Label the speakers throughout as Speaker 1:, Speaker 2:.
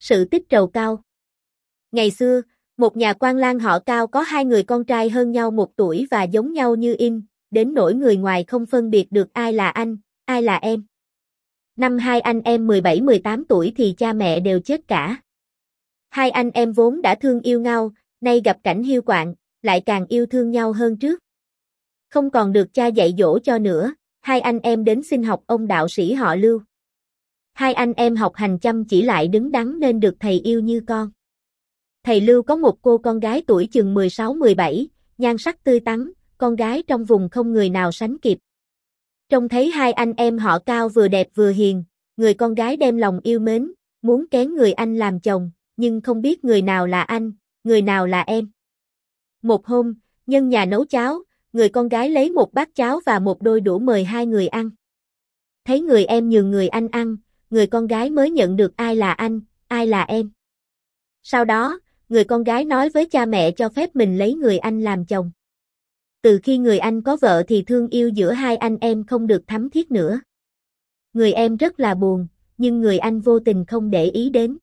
Speaker 1: Sự tích trầu cau. Ngày xưa, một nhà quan lang họ Cao có hai người con trai hơn nhau 1 tuổi và giống nhau như in, đến nỗi người ngoài không phân biệt được ai là anh, ai là em. Năm hai anh em 17-18 tuổi thì cha mẹ đều chết cả. Hai anh em vốn đã thương yêu nhau, nay gặp cảnh hiu quạnh, lại càng yêu thương nhau hơn trước. Không còn được cha dạy dỗ cho nữa, hai anh em đến xin học ông đạo sĩ họ Lưu. Hai anh em học hành chăm chỉ lại đứng đắn nên được thầy yêu như con. Thầy Lưu có một cô con gái tuổi chừng 16-17, nhan sắc tươi tắn, con gái trong vùng không người nào sánh kịp. Trông thấy hai anh em họ Cao vừa đẹp vừa hiền, người con gái đem lòng yêu mến, muốn kén người anh làm chồng, nhưng không biết người nào là anh, người nào là em. Một hôm, nhân nhà nấu cháo, người con gái lấy một bát cháo và một đôi đũa mời hai người ăn. Thấy người em nhường người anh ăn, người con gái mới nhận được ai là anh, ai là em. Sau đó, người con gái nói với cha mẹ cho phép mình lấy người anh làm chồng. Từ khi người anh có vợ thì thương yêu giữa hai anh em không được thắm thiết nữa. Người em rất là buồn, nhưng người anh vô tình không để ý đến.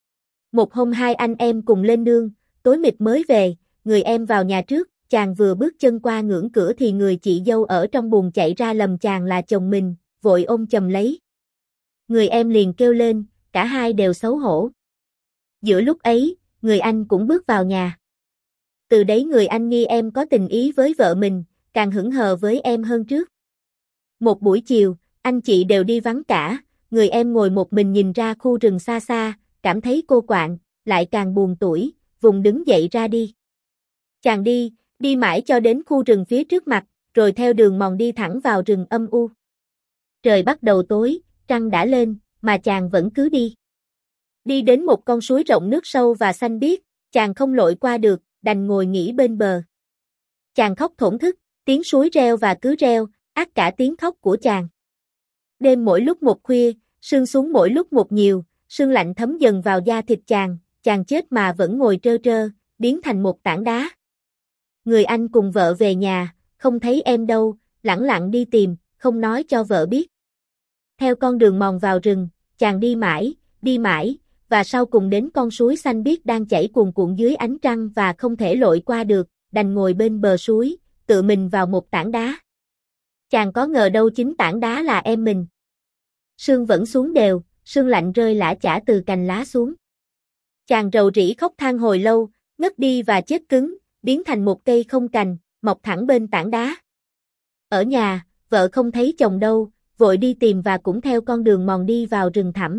Speaker 1: Một hôm hai anh em cùng lên nương, tối mịt mới về, người em vào nhà trước, chàng vừa bước chân qua ngưỡng cửa thì người chị dâu ở trong buồng chạy ra lầm chàng là chồng mình, vội ôm chầm lấy. Người em liền kêu lên, cả hai đều xấu hổ. Giữa lúc ấy, người anh cũng bước vào nhà. Từ đấy người anh nghi em có tình ý với vợ mình, càng hững hờ với em hơn trước. Một buổi chiều, anh chị đều đi vắng cả, người em ngồi một mình nhìn ra khu rừng xa xa, cảm thấy cô quạnh, lại càng buồn tủi, vùng đứng dậy ra đi. Chàng đi mãi cho đến khu rừng phía trước mặt, rồi theo đường mòn đi thẳng vào rừng âm u. Trời bắt đầu tối, trăng đã lên, mà chàng vẫn cứ đi. Đi đến một con suối rộng nước sâu và xanh biếc, chàng không lội qua được, đành ngồi nghỉ bên bờ. Chàng khóc thổn thức, tiếng suối reo và cứ reo, át cả tiếng khóc của chàng. Đêm mỗi lúc một khuya, sương xuống mỗi lúc một nhiều, sương lạnh thấm dần vào da thịt chàng chết mà vẫn ngồi trơ trơ, biến thành một tảng đá. Người anh cùng vợ về nhà, không thấy em đâu, lẳng lặng đi tìm, không nói cho vợ biết. Theo con đường mòn vào rừng, chàng đi mãi, và sau cùng đến con suối xanh biếc đang chảy cuồn cuộn dưới ánh trăng và không thể lội qua được, đành ngồi bên bờ suối, tựa mình vào một tảng đá. Chàng có ngờ đâu chính tảng đá là em mình. Sương vẫn xuống đều, sương lạnh rơi lã chã từ cành lá xuống. Chàng rầu rĩ khóc than hồi lâu, ngất đi và chết cứng, biến thành một cây không cành, mọc thẳng bên tảng đá. Ở nhà, vợ không thấy chồng đâu, vội đi tìm và cũng theo con đường mòn đi vào rừng thẳm.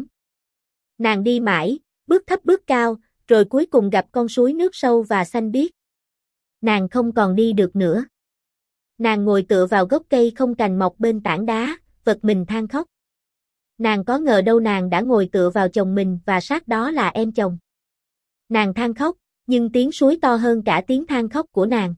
Speaker 1: Nàng đi mãi, bước thấp bước cao, rồi cuối cùng gặp con suối nước sâu và xanh biếc. Nàng không còn đi được nữa. Nàng ngồi tựa vào gốc cây không cành mọc bên tảng đá, vật mình than khóc. Nàng có ngờ đâu nàng đã ngồi tựa vào chồng mình và sát đó là em chồng. Nàng than khóc, nhưng tiếng suối to hơn cả tiếng than khóc của nàng.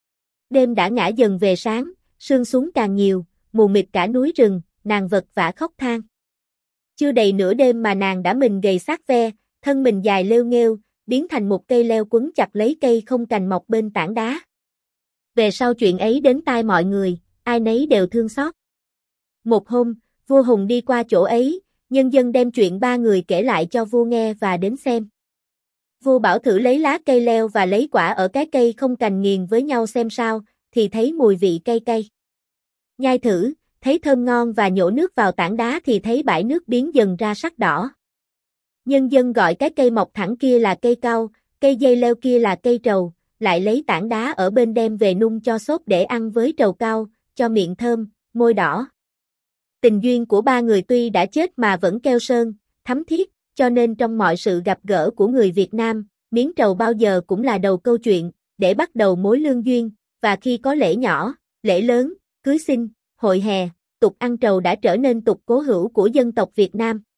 Speaker 1: Đêm đã ngã dần về sáng, sương xuống càng nhiều, mù mịt cả núi rừng, nàng vật vã khóc than. Chưa đầy nửa đêm mà nàng đã mình gầy xác ve, thân mình dài lêu nghêu, biến thành một cây leo quấn chặt lấy cây không cành mọc bên tảng đá. Về sau chuyện ấy đến tai mọi người, ai nấy đều thương xót. Một hôm, vua Hùng đi qua chỗ ấy, nhân dân đem chuyện ba người kể lại cho vua nghe và đến xem. Vua bảo thử lấy lá cây leo và lấy quả ở cái cây không cành nghiền với nhau xem sao, thì thấy mùi vị cay cay. Nhai thử, thấy thơm ngon và nhổ nước vào tảng đá thì thấy bãi nước biến dần ra sắc đỏ. Nhân dân gọi cái cây mọc thẳng kia là cây cau, cây dây leo kia là cây trầu, lại lấy tảng đá ở bên đem về nung cho xốp để ăn với trầu cau, cho miệng thơm, môi đỏ. Tình duyên của ba người tuy đã chết mà vẫn keo sơn, thắm thiết, cho nên trong mọi sự gặp gỡ của người Việt Nam, miếng trầu bao giờ cũng là đầu câu chuyện, để bắt đầu mối lương duyên, và khi có lễ nhỏ, lễ lớn, cưới xin, hội hè, tục ăn trầu đã trở nên tục cố hữu của dân tộc Việt Nam.